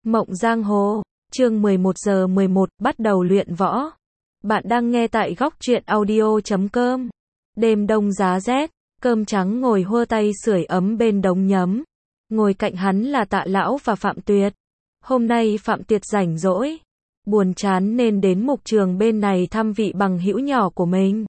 Mộng Giang Hồ, chương 11 giờ 11, bắt đầu luyện võ. Bạn đang nghe tại góc truyện audio.com. Đêm đông giá rét, Cơm Trắng ngồi hơ tay sưởi ấm bên đống nhấm. Ngồi cạnh hắn là Tạ Lão và Phạm Tuyệt. Hôm nay Phạm Tuyệt rảnh rỗi, buồn chán nên đến mục trường bên này thăm vị bằng hữu nhỏ của mình.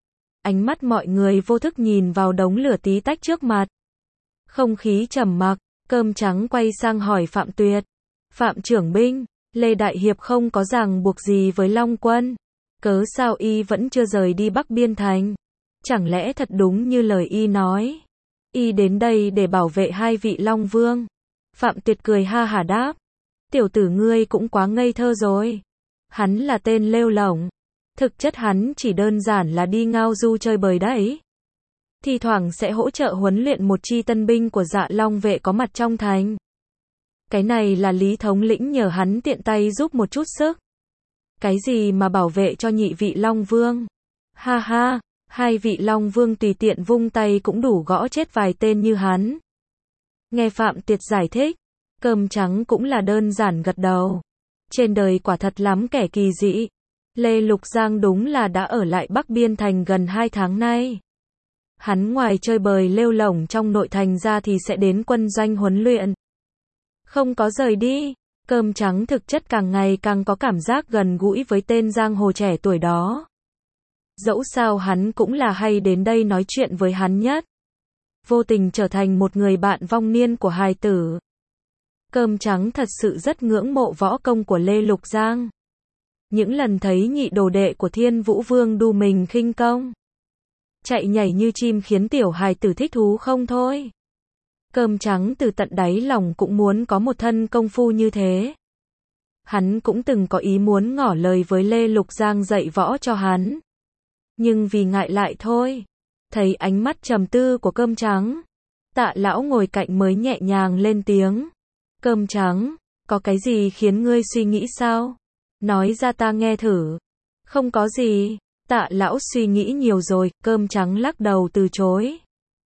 Ánh mắt mọi người vô thức nhìn vào đống lửa tí tách trước mặt. Không khí trầm mặc, Cơm Trắng quay sang hỏi Phạm Tuyệt. Phạm trưởng binh, Lê Đại Hiệp không có ràng buộc gì với Long Quân. Cớ sao y vẫn chưa rời đi Bắc Biên Thành? Chẳng lẽ thật đúng như lời y nói? Y đến đây để bảo vệ hai vị Long Vương. Phạm Tuyệt cười ha hả đáp. Tiểu tử ngươi cũng quá ngây thơ rồi. Hắn là tên lêu lổng. Thực chất hắn chỉ đơn giản là đi ngao du chơi bời đấy. Thì thoảng sẽ hỗ trợ huấn luyện một chi tân binh của Dạ Long vệ có mặt trong thành. Cái này là Lý thống lĩnh nhờ hắn tiện tay giúp một chút sức. Cái gì mà bảo vệ cho nhị vị Long Vương? Ha ha, hai vị Long Vương tùy tiện vung tay cũng đủ gõ chết vài tên như hắn. Nghe Phạm Tuyệt giải thích, Cơm Trắng cũng là đơn giản gật đầu. Trên đời quả thật lắm kẻ kỳ dị. Lê Lục Giang đúng là đã ở lại Bắc Biên Thành gần 2 tháng nay. Hắn ngoài chơi bời lêu lổng trong nội thành ra thì sẽ đến quân doanh huấn luyện. Không có rời đi, Cơm Trắng thực chất càng ngày càng có cảm giác gần gũi với tên giang hồ trẻ tuổi đó. Dẫu sao hắn cũng là hay đến đây nói chuyện với hắn nhất. Vô tình trở thành một người bạn vong niên của hài tử. Cơm Trắng thật sự rất ngưỡng mộ võ công của Lê Lục Giang. Những lần thấy nhị đồ đệ của Thiên Vũ Vương đu mình khinh công, chạy nhảy như chim khiến tiểu hài tử thích thú không thôi. Cơm Trắng từ tận đáy lòng cũng muốn có một thân công phu như thế. Hắn cũng từng có ý muốn ngỏ lời với Lê Lục Giang dạy võ cho hắn. Nhưng vì ngại lại thôi. Thấy ánh mắt trầm tư của Cơm Trắng, Tạ Lão ngồi cạnh mới nhẹ nhàng lên tiếng. Cơm Trắng, có cái gì khiến ngươi suy nghĩ sao? Nói ra ta nghe thử. Không có gì. Tạ Lão suy nghĩ nhiều rồi, Cơm Trắng lắc đầu từ chối.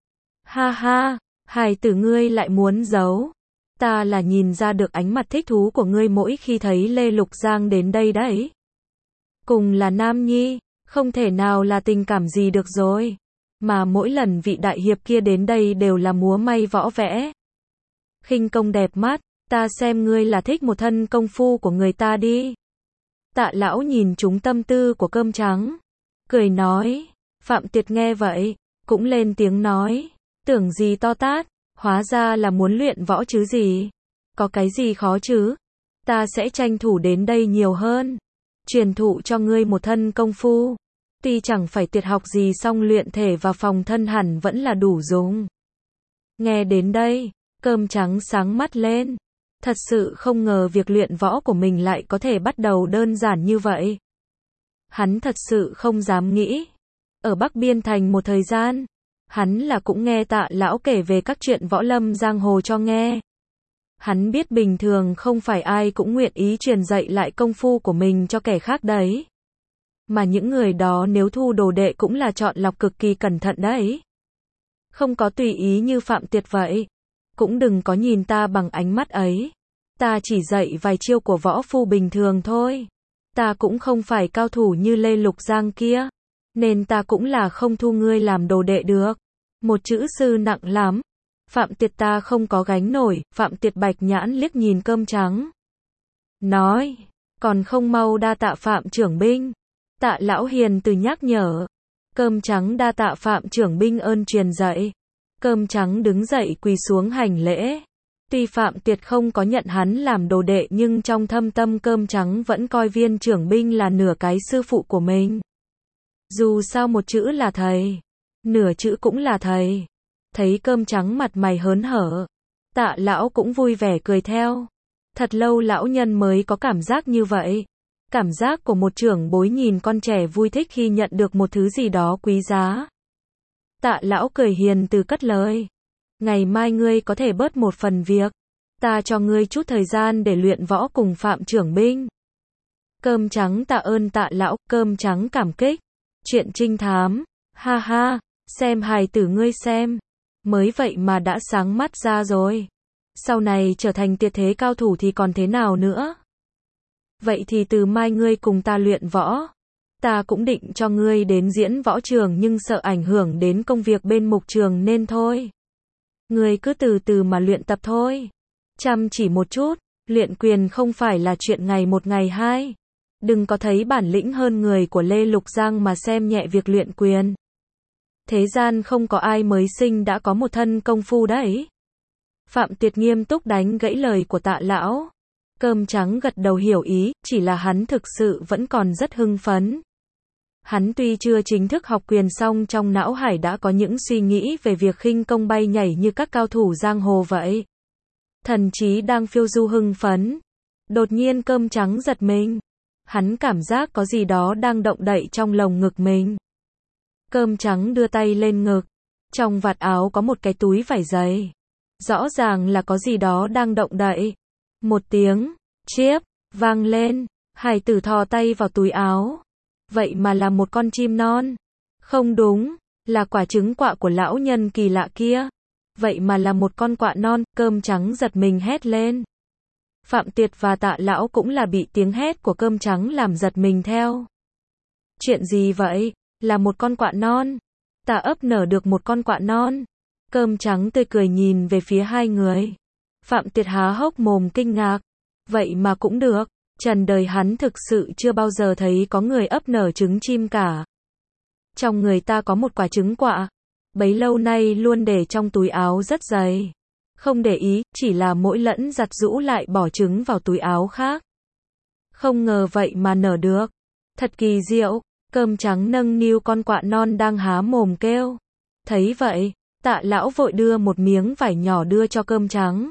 Ha ha. Hài tử ngươi lại muốn giấu. Ta là nhìn ra được ánh mặt thích thú của ngươi mỗi khi thấy Lê Lục Giang đến đây đấy. Cùng là nam nhi, không thể nào là tình cảm gì được rồi. Mà mỗi lần vị đại hiệp kia đến đây đều là múa may võ vẽ. Khinh công đẹp mắt, ta xem ngươi là thích một thân công phu của người ta đi. Tạ Lão nhìn trúng tâm tư của Cơm Trắng, cười nói. Phạm Tuyệt nghe vậy, cũng lên tiếng nói. Tưởng gì to tát, hóa ra là muốn luyện võ chứ gì. Có cái gì khó chứ? Ta sẽ tranh thủ đến đây nhiều hơn. Truyền thụ cho ngươi một thân công phu. Tuy chẳng phải tuyệt học gì song luyện thể và phòng thân hẳn vẫn là đủ dùng. Nghe đến đây, Cơm Trắng sáng mắt lên. Thật sự không ngờ việc luyện võ của mình lại có thể bắt đầu đơn giản như vậy. Hắn thật sự không dám nghĩ. Ở Bắc Biên Thành một thời gian, hắn là cũng nghe Tạ Lão kể về các chuyện võ lâm giang hồ cho nghe. Hắn biết bình thường không phải ai cũng nguyện ý truyền dạy lại công phu của mình cho kẻ khác đấy. Mà những người đó nếu thu đồ đệ cũng là chọn lọc cực kỳ cẩn thận đấy. Không có tùy ý như Phạm Tuyệt vậy. Cũng đừng có nhìn ta bằng ánh mắt ấy. Ta chỉ dạy vài chiêu của võ phu bình thường thôi. Ta cũng không phải cao thủ như Lê Lục Giang kia. Nên ta cũng là không thu ngươi làm đồ đệ được. Một chữ sư nặng lắm. Phạm Tuyệt ta không có gánh nổi. Phạm Tuyệt bạch nhãn liếc nhìn Cơm Trắng. Nói, còn không mau đa tạ Phạm trưởng binh. Tạ Lão hiền từ nhắc nhở. Cơm Trắng đa tạ Phạm trưởng binh ơn truyền dạy. Cơm Trắng đứng dậy quỳ xuống hành lễ. Tuy Phạm Tuyệt không có nhận hắn làm đồ đệ nhưng trong thâm tâm Cơm Trắng vẫn coi viên trưởng binh là nửa cái sư phụ của mình. Dù sao một chữ là thầy, nửa chữ cũng là thầy. Thấy Cơm Trắng mặt mày hớn hở, Tạ Lão cũng vui vẻ cười theo. Thật lâu lão nhân mới có cảm giác như vậy. Cảm giác của một trưởng bối nhìn con trẻ vui thích khi nhận được một thứ gì đó quý giá. Tạ Lão cười hiền từ cất lời. Ngày mai ngươi có thể bớt một phần việc. Ta cho ngươi chút thời gian để luyện võ cùng Phạm trưởng binh. Cơm Trắng tạ ơn Tạ Lão. Cơm Trắng cảm kích. Chuyện trinh thám. Ha ha, xem hài tử ngươi xem. Mới vậy mà đã sáng mắt ra rồi. sau này trở thành tuyệt thế cao thủ thì còn thế nào nữa? Vậy thì từ mai ngươi cùng ta luyện võ. Ta cũng định cho ngươi đến diễn võ trường nhưng sợ ảnh hưởng đến công việc bên mục trường nên thôi. Ngươi cứ từ từ mà luyện tập thôi. Chăm chỉ một chút, luyện quyền không phải là chuyện ngày một ngày hai. Đừng có thấy bản lĩnh hơn người của Lê Lục Giang mà xem nhẹ việc luyện quyền. Thế gian không có ai mới sinh đã có một thân công phu đấy. Phạm Tuyệt nghiêm túc đánh gãy lời của Tạ lão. Cơm trắng gật đầu hiểu ý, chỉ là hắn thực sự vẫn còn rất hưng phấn. Hắn tuy chưa chính thức học quyền xong trong não hải đã có những suy nghĩ về việc khinh công bay nhảy như các cao thủ giang hồ vậy. Thần trí đang phiêu du hưng phấn. Đột nhiên Cơm trắng giật mình. Hắn cảm giác có gì đó đang động đậy trong lồng ngực mình. Cơm trắng đưa tay lên ngực. Trong vạt áo có một cái túi vải dày. Rõ ràng là có gì đó đang động đậy. Một tiếng, chiếp, vang lên. Hải tử thò tay vào túi áo. Vậy mà là một con chim non. Không đúng, là quả trứng quạ của lão nhân kỳ lạ kia. Vậy mà là một con quạ non. Cơm trắng giật mình hét lên. Phạm Tuyệt và Tạ lão cũng là bị tiếng hét của Cơm trắng làm giật mình theo. Chuyện gì vậy? Là một con quạ non. Ta ấp nở được một con quạ non. Cơm trắng tươi cười nhìn về phía hai người. Phạm Tuyệt há hốc mồm kinh ngạc. Vậy mà cũng được. Trần đời hắn thực sự chưa bao giờ thấy có người ấp nở trứng chim cả. Trong người ta có một quả trứng quạ. Bấy lâu nay luôn để trong túi áo rất dày. Không để ý, chỉ là mỗi lẫn giặt giũ lại bỏ trứng vào túi áo khác. Không ngờ vậy mà nở được. Thật kỳ diệu. Cơm trắng nâng niu con quạ non đang há mồm kêu. Thấy vậy, Tạ lão vội đưa một miếng vải nhỏ đưa cho Cơm trắng.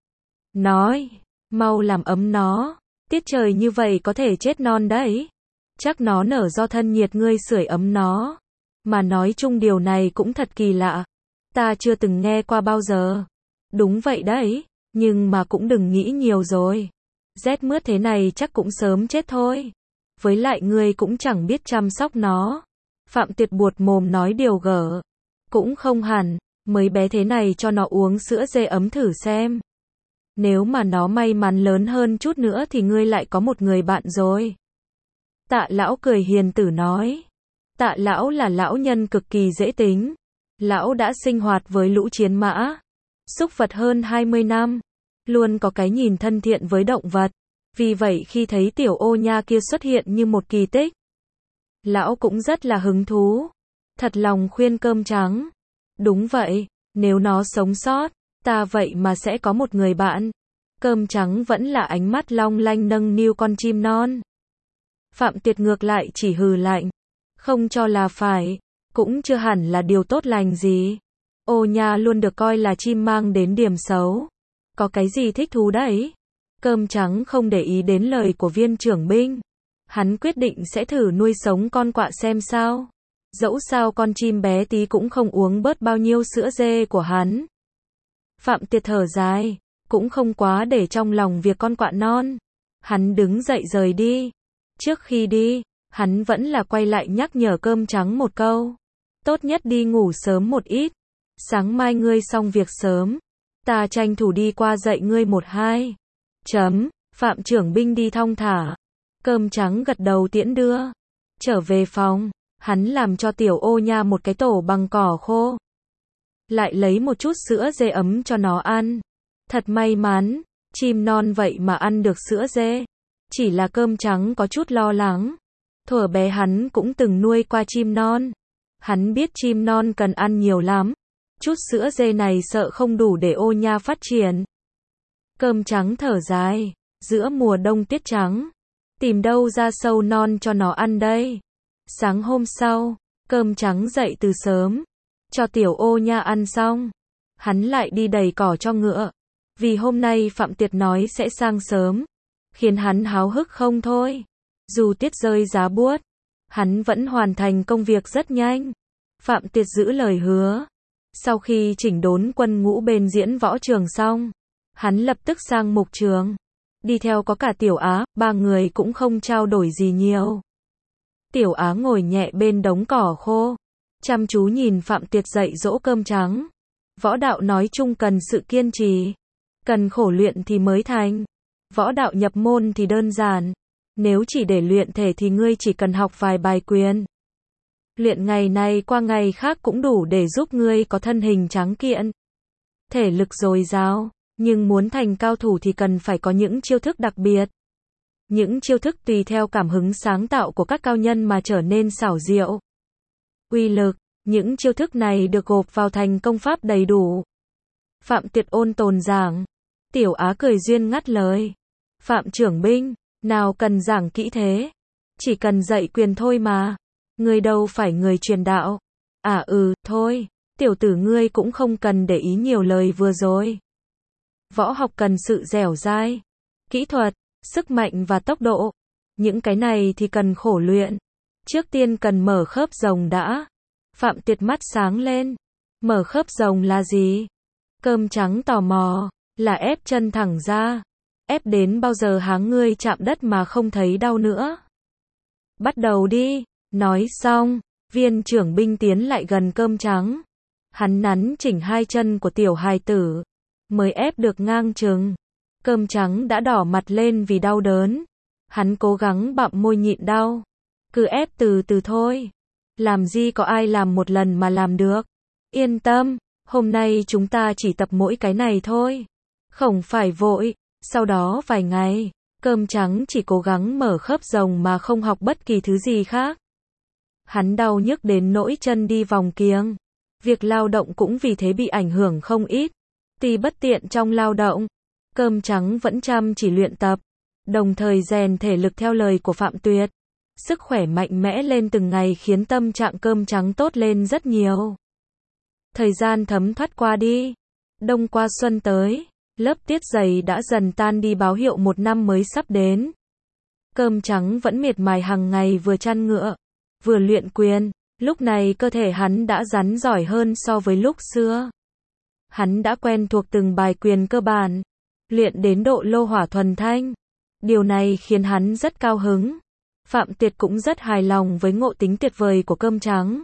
Nói, mau làm ấm nó. Tiết trời như vậy có thể chết non đấy. Chắc nó nở do thân nhiệt ngươi sưởi ấm nó. Mà nói chung điều này cũng thật kỳ lạ. Ta chưa từng nghe qua bao giờ. Đúng vậy đấy, nhưng mà cũng đừng nghĩ nhiều rồi. Rét mướt thế này chắc cũng sớm chết thôi. Với lại ngươi cũng chẳng biết chăm sóc nó. Phạm Tuyệt buột mồm nói điều gở. Cũng không hẳn, mới bé thế này cho nó uống sữa dê ấm thử xem. Nếu mà nó may mắn lớn hơn chút nữa thì ngươi lại có một người bạn rồi. Tạ lão cười hiền tử nói. Tạ lão là lão nhân cực kỳ dễ tính. Lão đã sinh hoạt với lũ chiến mã, súc vật hơn 20 năm. Luôn có cái nhìn thân thiện với động vật. Vì vậy khi thấy tiểu ô nha kia xuất hiện như một kỳ tích, lão cũng rất là hứng thú. Thật lòng khuyên Cơm trắng. Đúng vậy, nếu nó sống sót, ta vậy mà sẽ có một người bạn. Cơm trắng vẫn là ánh mắt long lanh nâng niu con chim non. Phạm Tuyệt ngược lại chỉ hừ lạnh. Không cho là phải, cũng chưa hẳn là điều tốt lành gì. Ô nha luôn được coi là chim mang đến điểm xấu. Có cái gì thích thú đấy? Cơm trắng không để ý đến lời của viên trưởng binh. Hắn quyết định sẽ thử nuôi sống con quạ xem sao. Dẫu sao con chim bé tí cũng không uống bớt bao nhiêu sữa dê của hắn. Phạm Tuyệt thở dài, cũng không quá để trong lòng việc con quạ non. Hắn đứng dậy rời đi. Trước khi đi, hắn vẫn là quay lại nhắc nhở Cơm trắng một câu. Tốt nhất đi ngủ sớm một ít. Sáng mai ngươi xong việc sớm. Ta tranh thủ đi qua dạy ngươi một hai. Phạm trưởng binh đi thong thả. Cơm trắng gật đầu tiễn đưa. Trở về phòng, hắn làm cho tiểu ô nha một cái tổ bằng cỏ khô. Lại lấy một chút sữa dê ấm cho nó ăn. Thật may mắn, chim non vậy mà ăn được sữa dê. Chỉ là Cơm trắng có chút lo lắng. Thuở bé hắn cũng từng nuôi qua chim non. Hắn biết chim non cần ăn nhiều lắm. Chút sữa dê này sợ không đủ để ô nha phát triển. Cơm trắng thở dài. Giữa mùa đông tiết trắng, tìm đâu ra sâu non cho nó ăn đây. Sáng hôm sau, Cơm trắng dậy từ sớm, cho tiểu ô nha ăn xong, hắn lại đi đầy cỏ cho ngựa. Vì hôm nay Phạm Tuyệt nói sẽ sang sớm, khiến hắn háo hức không thôi. Dù tiết rơi giá buốt, hắn vẫn hoàn thành công việc rất nhanh. Phạm Tuyệt giữ lời hứa. Sau khi chỉnh đốn quân ngũ bên diễn võ trường xong, hắn lập tức sang mục trường. Đi theo có cả Tiểu Á, ba người cũng không trao đổi gì nhiều. Tiểu Á ngồi nhẹ bên đống cỏ khô, chăm chú nhìn Phạm Tuyệt dạy dỗ Cơm trắng. Võ đạo nói chung cần sự kiên trì. cần khổ luyện thì mới thành. Võ đạo nhập môn thì đơn giản. Nếu chỉ để luyện thể thì ngươi chỉ cần học vài bài quyền. Luyện ngày này qua ngày khác cũng đủ để giúp ngươi có thân hình tráng kiện, thể lực dồi dào, nhưng muốn thành cao thủ thì cần phải có những chiêu thức đặc biệt. Những chiêu thức tùy theo cảm hứng sáng tạo của các cao nhân mà trở nên xảo diệu. Uy lực, những chiêu thức này được gộp vào thành công pháp đầy đủ. Phạm Tiệt ôn tồn giảng. Tiểu Á cười duyên ngắt lời. Phạm trưởng binh, nào cần giảng kỹ thế. Chỉ cần dạy quyền thôi mà. Ngươi đâu phải người truyền đạo. Thôi, tiểu tử ngươi cũng không cần để ý nhiều lời vừa rồi. Võ học cần sự dẻo dai, kỹ thuật, sức mạnh và tốc độ. Những cái này thì cần khổ luyện. Trước tiên cần mở khớp rồng đã. Phạm Tiệt mắt sáng lên. Mở khớp rồng là gì? Cơm trắng tò mò. Là ép chân thẳng ra. Ép đến bao giờ háng ngươi chạm đất mà không thấy đau nữa. Bắt đầu đi. Nói xong, viên trưởng binh tiến lại gần cơm trắng. Hắn nắn chỉnh hai chân của tiểu hài tử. Mới ép được ngang chừng. Cơm trắng đã đỏ mặt lên vì đau đớn. Hắn cố gắng bặm môi nhịn đau. Cứ ép từ từ thôi. Làm gì có ai làm một lần mà làm được. Yên tâm, hôm nay chúng ta chỉ tập mỗi cái này thôi. Không phải vội. Sau đó vài ngày, cơm trắng chỉ cố gắng mở khớp rồng mà không học bất kỳ thứ gì khác. Hắn đau nhức đến nỗi chân đi vòng kiếng. Việc lao động cũng vì thế bị ảnh hưởng không ít. Tuy bất tiện trong lao động, cơm trắng vẫn chăm chỉ luyện tập, đồng thời rèn thể lực theo lời của Phạm Tuyệt. Sức khỏe mạnh mẽ lên từng ngày khiến tâm trạng cơm trắng tốt lên rất nhiều. Thời gian thấm thoát qua đi. Đông qua xuân tới, lớp tiết dày đã dần tan đi báo hiệu một năm mới sắp đến. Cơm trắng vẫn miệt mài hàng ngày vừa chăn ngựa, vừa luyện quyền. Lúc này cơ thể hắn đã rắn giỏi hơn so với lúc xưa. Hắn đã quen thuộc từng bài quyền cơ bản, luyện đến độ lô hỏa thuần thanh. Điều này khiến hắn rất cao hứng. Phạm Tiệt cũng rất hài lòng với ngộ tính tuyệt vời của cơm trắng.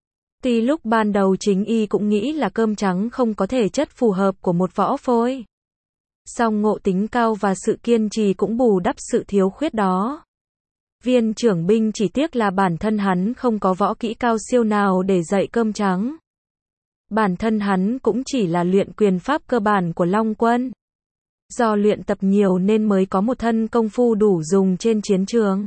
Tuy lúc ban đầu chính y cũng nghĩ là cơm trắng không có thể chất phù hợp của một võ phôi. Song ngộ tính cao và sự kiên trì cũng bù đắp sự thiếu khuyết đó. Viên trưởng binh chỉ tiếc là bản thân hắn không có võ kỹ cao siêu nào để dạy cơm trắng. Bản thân hắn cũng chỉ là luyện quyền pháp cơ bản của Long Quân. Do luyện tập nhiều nên mới có một thân công phu đủ dùng trên chiến trường.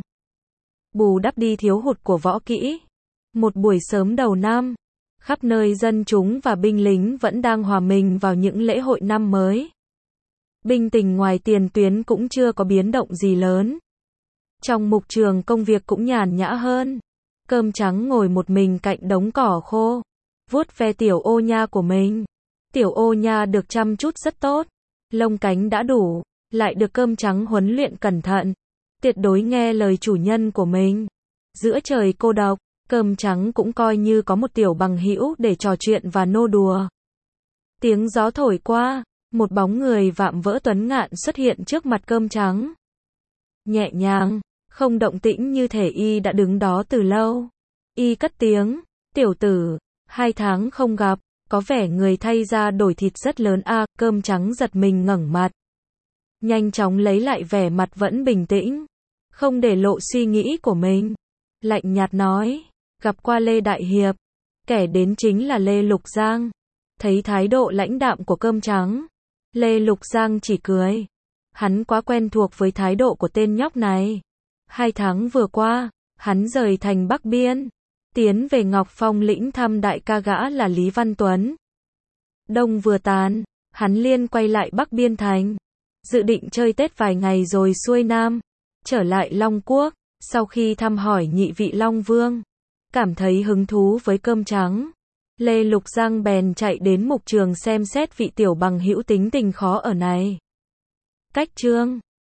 Bù đắp đi thiếu hụt của võ kỹ. Một buổi sớm đầu năm, khắp nơi dân chúng và binh lính vẫn đang hòa mình vào những lễ hội năm mới. Binh tình ngoài tiền tuyến cũng chưa có biến động gì lớn. Trong mục trường công việc cũng nhàn nhã hơn. Cơm trắng ngồi một mình cạnh đống cỏ khô, vuốt ve tiểu ô nha của mình. Tiểu ô nha được chăm chút rất tốt, lông cánh đã đủ, lại được cơm trắng huấn luyện cẩn thận, tuyệt đối nghe lời chủ nhân của mình. Giữa trời cô độc, cơm trắng cũng coi như có một tiểu bằng hữu để trò chuyện và nô đùa. Tiếng gió thổi qua, một bóng người vạm vỡ tuấn ngạn xuất hiện trước mặt cơm trắng. Nhẹ nhàng, không động tĩnh như thể y đã đứng đó từ lâu. Y cất tiếng, tiểu tử, 2 tháng không gặp, có vẻ người thay ra đổi thịt rất lớn a. Cơm trắng giật mình ngẩng mặt. Nhanh chóng lấy lại vẻ mặt vẫn bình tĩnh, không để lộ suy nghĩ của mình. Lạnh nhạt nói, gặp qua Lê Đại Hiệp. Kẻ đến chính là Lê Lục Giang. Thấy thái độ lãnh đạm của cơm trắng, Lê Lục Giang chỉ cười. Hắn quá quen thuộc với thái độ của tên nhóc này. 2 tháng vừa qua, hắn rời thành Bắc Biên, tiến về Ngọc Phong lĩnh thăm đại ca gã là Lý Văn Tuấn. Đông vừa tàn, hắn liền quay lại Bắc Biên thành, dự định chơi Tết vài ngày rồi xuôi Nam, trở lại Long Quốc. Sau khi thăm hỏi nhị vị Long Vương, cảm thấy hứng thú với cơm trắng, Lê Lục Giang bèn chạy đến mục trường xem xét vị tiểu bằng hữu tính tình khó ở này. Cách chương